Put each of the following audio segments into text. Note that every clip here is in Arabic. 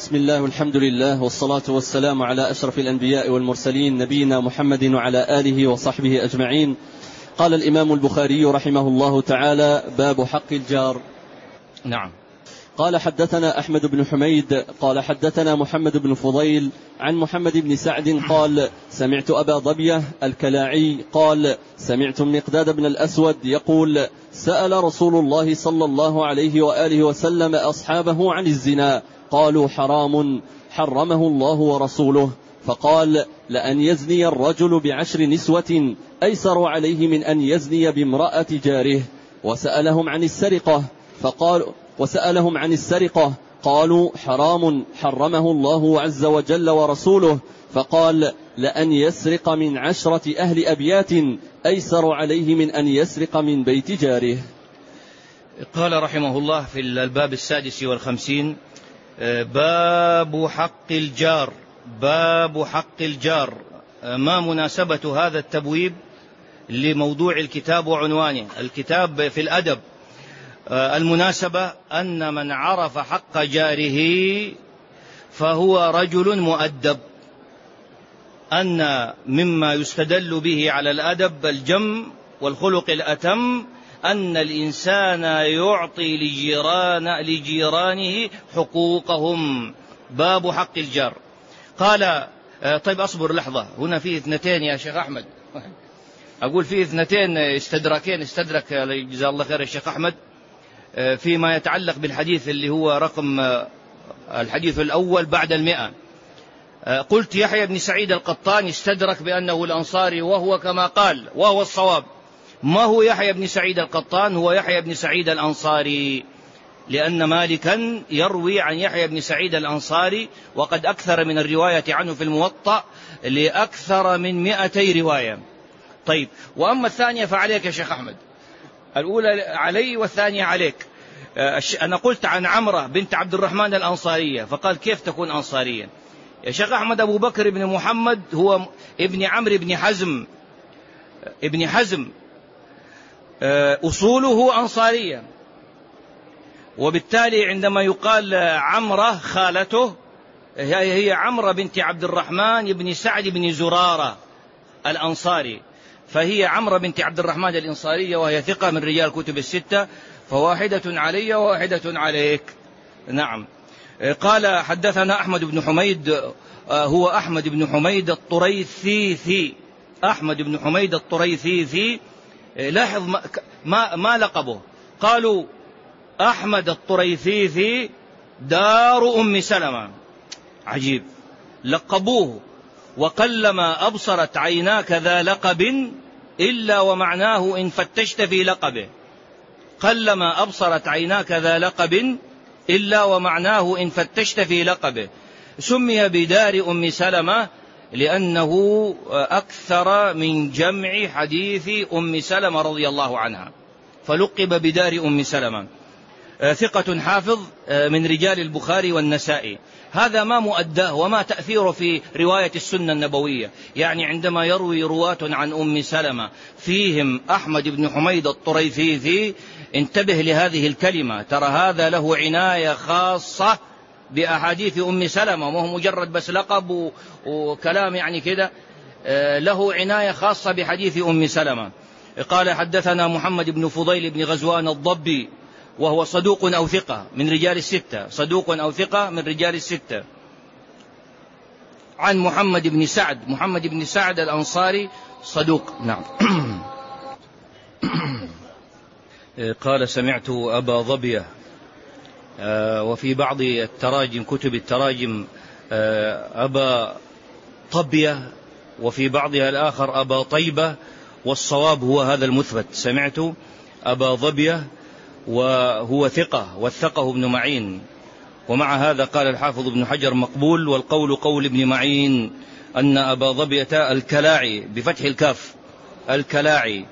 بسم الله والحمد لله والصلاة والسلام على أشرف الأنبياء والمرسلين نبينا محمد وعلى آله وصحبه أجمعين. قال الإمام البخاري رحمه الله تعالى: باب حق الجار. نعم. قال: حدثنا أحمد بن حميد قال حدثنا محمد بن فضيل عن محمد بن سعد قال: سمعت أبا ضبية الكلاعي قال: سمعت المقداد بن الأسود يقول: سأل رسول الله صلى الله عليه وآله وسلم أصحابه عن الزنا، قالوا: حرام حرمه الله ورسوله، فقال: لأن يزني الرجل ب10 نسوة أيسر عليه من أن يزني بامرأة جاره. وسألهم عن السرقة قالوا: حرام حرمه الله عز وجل ورسوله، فقال: لأن يسرق من 10 أهل أبيات أيسر عليه من أن يسرق من بيت جاره. قال رحمه الله في الباب 56: باب حق الجار. باب حق الجار. ما مناسبة هذا التبويب لموضوع الكتاب وعنوانه؟ الكتاب في الأدب. المناسبة أن من عرف حق جاره فهو رجل مؤدب، أن مما يستدل به على الأدب الجم والخلق الأتم أن الإنسان يعطي لجيرانه حقوقهم. باب حق الجار. قال: طيب أصبر لحظة، هنا فيه 2 يا شيخ أحمد. أقول فيه 2 استدرك جزاه الله خير الشيخ أحمد فيما يتعلق بالحديث اللي هو رقم الحديث الأول بعد 100. قلت: يحيى بن سعيد القطان استدرك بأنه الأنصاري، وهو كما قال وهو الصواب. ما هو يحيى بن سعيد القطان؟ هو يحيى بن سعيد الأنصاري، لأن مالكا يروي عن يحيى بن سعيد الأنصاري، وقد أكثر من الرواية عنه في الموطأ لأكثر من 200 رواية. طيب، وأما الثانية فعليك يا شيخ أحمد. الأولى علي والثانية عليك. أنا قلت عن عمرة بنت عبد الرحمن الأنصارية، فقال: كيف تكون أنصاريا يا شيخ أحمد؟ أبو بكر بن محمد هو ابن عمرو ابن حزم أصوله أنصارية، وبالتالي عندما يقال عمرة خالته هي عمرة بنت عبد الرحمن بن سعد بن زرارة الأنصاري، فهي عمرة بنت عبد الرحمن الأنصارية، وهي ثقة من رجال الكتب 6، فواحدة علي وواحدة عليك. نعم. قال: حدثنا أحمد بن حميد، هو أحمد بن حميد الطريثيثي. أحمد بن حميد الطريثيثي. لاحظ ما لقبه. قالوا: أحمد الطريثيثي دار أم سلمة. عجيب، لقبوه. وقلما أبصرت عيناك ذا لقب إلا ومعناه إن فتشت في لقبه. قلما أبصرت عيناك ذا لقب إلا ومعناه إن فتشت في لقبه. سمي بدار أم سلمة لأنه أكثر من جمع حديث أم سلمة رضي الله عنها، فلقب بدار أم سلمة. ثقة حافظ من رجال البخاري والنسائي. هذا ما مؤداه وما تأثيره في رواية السنة النبوية. يعني عندما يروي رواة عن أم سلمة فيهم أحمد بن حميد الطريثيثي، انتبه لهذه الكلمة، ترى هذا له عناية خاصة بأحاديث أم سلمة، وهو مجرد بس لقب وكلام يعني كده، له عناية خاصة بحديث أم سلمة. قال: حدثنا محمد بن فضيل بن غزوان الضبي، وهو صدوق أو ثقة من رجال 6، صدوق أو ثقة من رجال 6. عن محمد بن سعد الأنصاري صدوق. نعم. قال: سمعت أبا ضبية. وفي بعض التراجم كتب التراجم أبا طبية، وفي بعضها الآخر أبا طيبة، والصواب هو هذا المثبت: سمعت أبا ضبية، وهو ثقة وثقه ابن معين. ومع هذا قال الحافظ ابن حجر: مقبول، والقول قول ابن معين أن أبا ضبية الكلاعي بفتح الكاف الكلاعي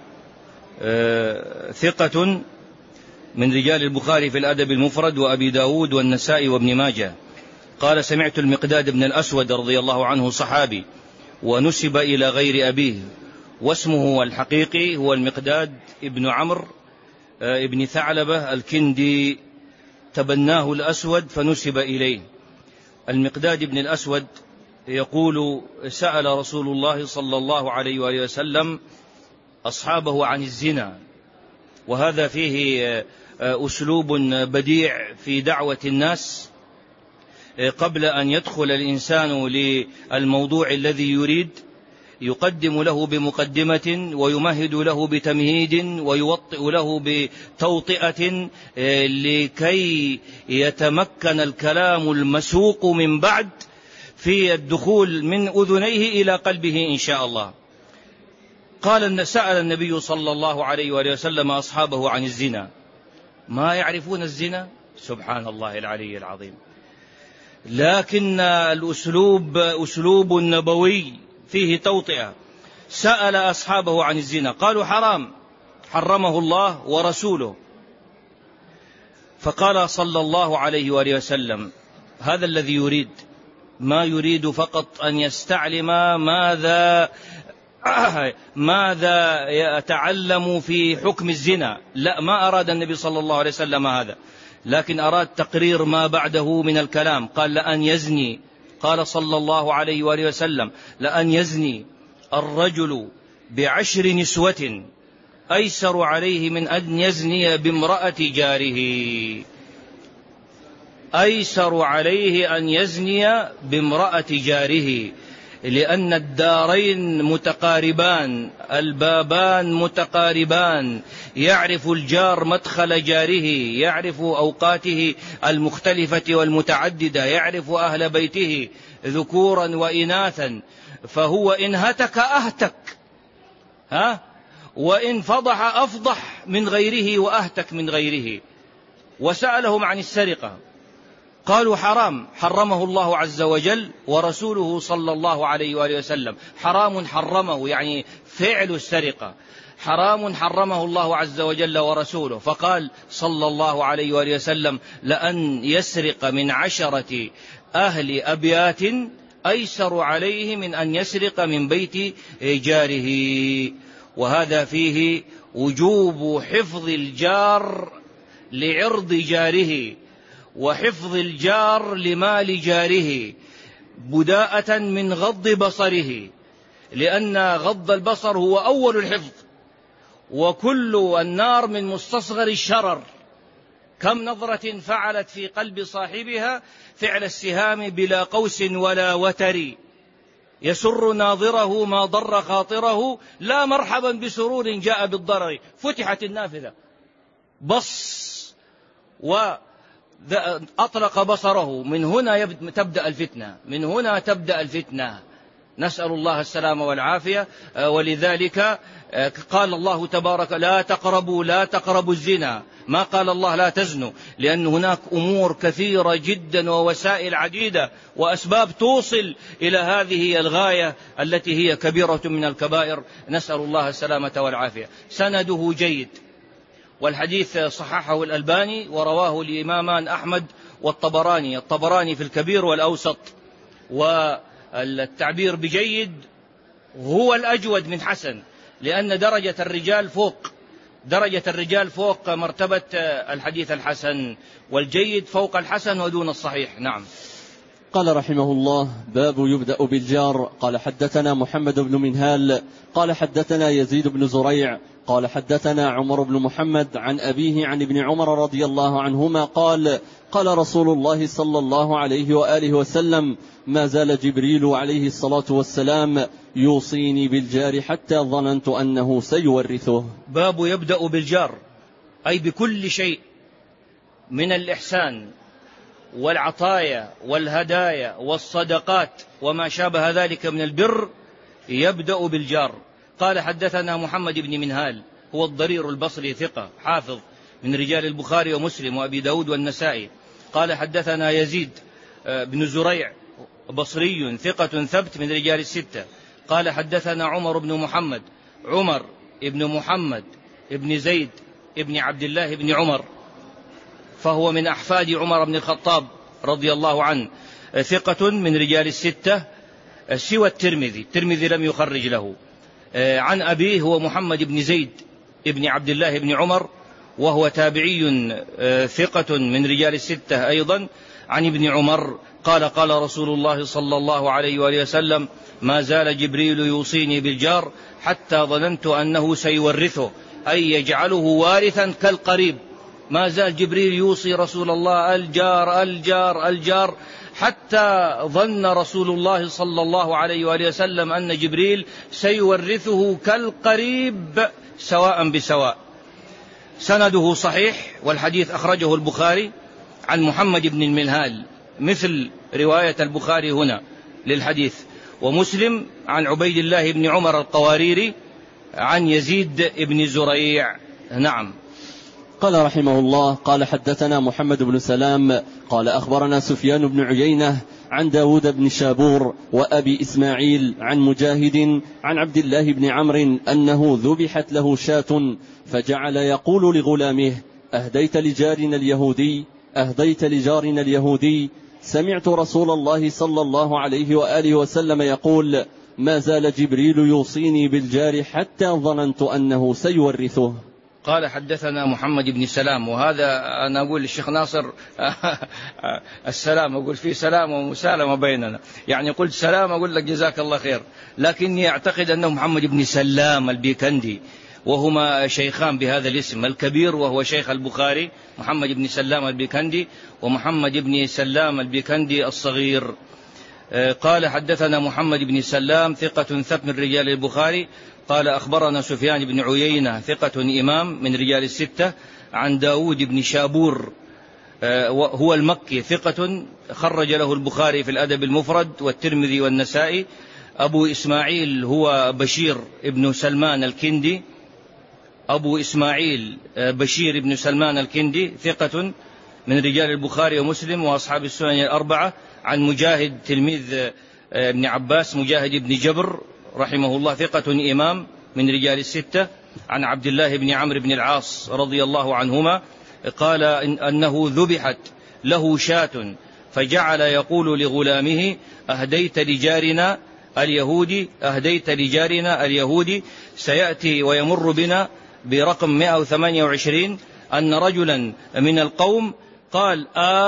ثقة من رجال البخاري في الأدب المفرد وأبي داود والنسائي وابن ماجه. قال: سمعت المقداد بن الأسود رضي الله عنه صحابي، ونسب إلى غير أبيه، واسمه الحقيقي هو المقداد ابن عمرو ابن ثعلبة الكندي، تبناه الأسود فنسب إليه. المقداد بن الأسود يقول: سأل رسول الله صلى الله عليه وآله وسلم أصحابه عن الزنا، وهذا فيه أسلوب بديع في دعوة الناس. قبل أن يدخل الإنسان للموضوع الذي يريد يقدم له بمقدمة، ويمهد له بتمهيد، ويوطئ له بتوطئة، لكي يتمكن الكلام المسوق من بعد في الدخول من أذنيه إلى قلبه إن شاء الله. قال: سأل النبي صلى الله عليه وآله وسلم أصحابه عن الزنا. ما يعرفون الزنا؟ سبحان الله العلي العظيم. لكن الأسلوب أسلوب نبوي فيه توطئة. سأل أصحابه عن الزنا، قالوا: حرام، حرمه الله ورسوله. فقال صلى الله عليه وآله وسلم: هذا الذي يريد، ما يريد فقط أن يستعلم ماذا يتعلم في حكم الزنا. لا، ما أراد النبي صلى الله عليه وسلم هذا، لكن أراد تقرير ما بعده من الكلام. قال: لأن يزني، قال صلى الله عليه وآله وسلم: لأن يزني الرجل ب10 نسوة أيسر عليه من أن يزني بامرأة جاره. أيسر عليه أن يزني بامرأة جاره، لأن الدارين متقاربان، البابان متقاربان. يعرف الجار مدخل جاره، يعرف أوقاته المختلفة والمتعددة، يعرف أهل بيته ذكورا وإناثا. فهو إن هتك أهتك، وإن فضح أفضح من غيره وأهتك من غيره. وسألهم عن السرقة، قالوا: حرام، حرمه الله عز وجل ورسوله صلى الله عليه وآله وسلم. حرام حرمه يعني فعل السرقة، حرام حرمه الله عز وجل ورسوله. فقال صلى الله عليه وآله وسلم: لأن يسرق من 10 أهل أبيات أيسر عليه من أن يسرق من بيت جاره. وهذا فيه وجوب حفظ الجار لعرض جاره، وحفظ الجار لمال جاره، بداءة من غض بصره، لأن غض البصر هو أول الحفظ. وكل النار من مستصغر الشرر. كم نظرة فعلت في قلب صاحبها فعل السهام بلا قوس ولا وتر، يسر ناظره ما ضر خاطره، لا مرحبا بسرور جاء بالضرر. فتحت النافذة، بص وأطلق بصره. من هنا تبدأ الفتنة، من هنا تبدأ الفتنة. نسأل الله السلامة والعافية. ولذلك قال الله تبارك: لا تقربوا الزنا. ما قال الله لا تزنوا، لأن هناك أمور كثيرة جدا ووسائل عديدة وأسباب توصل إلى هذه الغاية التي هي كبيرة من الكبائر. نسأل الله السلامة والعافية. سنده جيد، والحديث صححه الألباني، ورواه الإمامان أحمد والطبراني، الطبراني في الكبير والأوسط. والتعبير بجيد هو الأجود من حسن، لأن درجة الرجال فوق مرتبة الحديث الحسن، والجيد فوق الحسن ودون الصحيح. نعم. قال رحمه الله: باب يبدأ بالجار. قال: حدثنا محمد بن منهال قال حدثنا يزيد بن زريع قال حدثنا عمر بن محمد عن أبيه عن ابن عمر رضي الله عنهما قال: قال رسول الله صلى الله عليه وآله وسلم: ما زال جبريل عليه الصلاة والسلام يوصيني بالجار حتى ظننت أنه سيورثه. باب يبدأ بالجار، أي بكل شيء من الإحسان والعطايا والهدايا والصدقات وما شابه ذلك من البر، يبدأ بالجار. قال: حدثنا محمد بن منهال، هو الضرير البصري، ثقة حافظ من رجال البخاري ومسلم وأبي داود والنسائي. قال: حدثنا يزيد بن زريع، بصري ثقة ثبت من رجال الستة. قال: حدثنا عمر بن محمد، عمر ابن محمد ابن زيد ابن عبد الله بن عمر، فهو من أحفاد عمر بن الخطاب رضي الله عنه، ثقة من رجال الستة سوى الترمذي لم يخرج له. عن أبيه هو محمد بن زيد ابن عبد الله بن عمر، وهو تابعي ثقة من رجال الستة أيضا، عن ابن عمر قال قال رسول الله صلى الله عليه وآله وسلم: ما زال جبريل يوصيني بالجار حتى ظننت أنه سيورثه، أي يجعله وارثا كالقريب. ما زال جبريل يوصي رسول الله الجار الجار الجار، حتى ظن رسول الله صلى الله عليه وآله وسلم أن جبريل سيورثه كالقريب سواء بسواء. سنده صحيح، والحديث أخرجه البخاري عن محمد بن الملهال مثل رواية البخاري هنا للحديث، ومسلم عن عبيد الله بن عمر القواريري عن يزيد بن زريع. نعم. قال رحمه الله: قال حدثنا محمد بن سلام قال أخبرنا سفيان بن عيينة عن داود بن شابور وأبي إسماعيل عن مجاهد عن عبد الله بن عمرو أنه ذبحت له شاة فجعل يقول لغلامه: أهديت لجارنا اليهودي، أهديت لجارنا اليهودي. سمعت رسول الله صلى الله عليه وآله وسلم يقول: ما زال جبريل يوصيني بالجار حتى ظننت أنه سيورثه. قال حدثنا محمد بن سلام، وهذا أنا أقول للشيخ ناصر السلام، أقول فيه سلام ومسالمة بيننا، يعني قلت سلام أقول لك جزاك الله خير، لكني أعتقد أنه محمد بن سلام البيكندي، وهما شيخان بهذا الاسم، الكبير وهو شيخ البخاري محمد بن سلام البيكندي، ومحمد بن سلام البيكندي الصغير. قال حدثنا محمد بن سلام ثقة ثبت من رجال البخاري قال أخبرنا سفيان بن عيينة ثقة إمام من رجال الستة عن داود بن شابور هو المكي ثقة خرج له البخاري في الأدب المفرد والترمذي والنسائي. أبو إسماعيل هو بشير ابن سلمان الكندي، أبو إسماعيل بشير ابن سلمان الكندي ثقة من رجال البخاري ومسلم وأصحاب السنن الأربعة. عن مجاهد تلميذ ابن عباس مجاهد بن جبر رحمه الله ثقة إمام من رجال الستة. عن عبد الله بن عمرو بن العاص رضي الله عنهما قال أنه ذبحت له شاة فجعل يقول لغلامه: أهديت لجارنا اليهودي، أهديت لجارنا اليهودي. سيأتي ويمر بنا برقم 128 أن رجلا من القوم قال: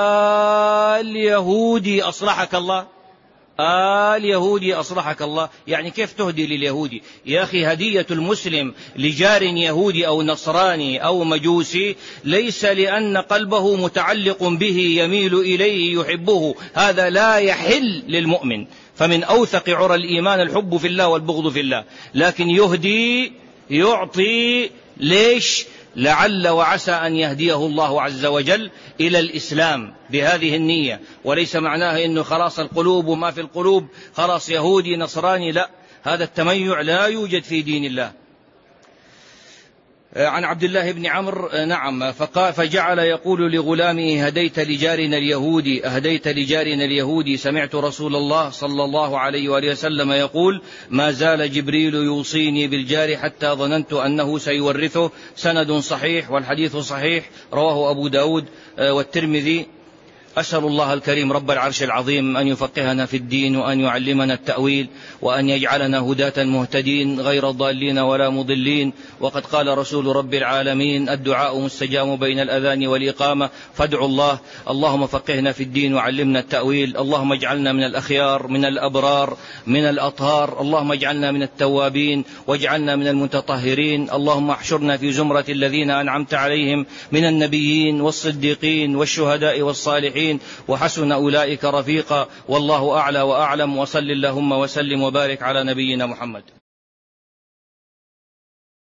اليهودي أصلحك الله، اليهودي أصلحك الله. يعني كيف تهدي لليهودي يا أخي؟ هدية المسلم لجار يهودي أو نصراني أو مجوسي ليس لأن قلبه متعلق به يميل إليه يحبه، هذا لا يحل للمؤمن. فمن أوثق عرى الإيمان الحب في الله والبغض في الله، لكن يهدي يعطي ليش؟ لعل وعسى أن يهديه الله عز وجل إلى الإسلام بهذه النية، وليس معناه أنه خلاص القلوب وما في القلوب خلاص يهودي نصراني، لا، هذا التميع لا يوجد في دين الله. عن عبد الله بن عمرو نعم فجعل يقول لغلامه: هديت لجارنا اليهودي، أهديت لجارنا اليهودي. سمعت رسول الله صلى الله عليه وآله وسلم يقول: ما زال جبريل يوصيني بالجار حتى ظننت أنه سيورثه. سند صحيح والحديث صحيح، رواه أبو داود والترمذي. أسأل الله الكريم رب العرش العظيم أن يفقهنا في الدين وأن يعلمنا التأويل وأن يجعلنا هداة مهتدين غير ضالين ولا مضلين. وقد قال رسول رب العالمين: الدعاء مستجاب بين الأذان والإقامة، فادعوا الله. اللهم فقهنا في الدين وعلمنا التأويل. اللهم اجعلنا من الأخيار من الأبرار من الأطهار. اللهم اجعلنا من التوابين واجعلنا من المتطهرين. اللهم احشرنا في زمرة الذين أنعمت عليهم من النبيين والصديقين والشهداء والصالحين وحسن أولئك رفيقا. والله أعلى وأعلم، وصل اللهم وسلم وبارك على نبينا محمد.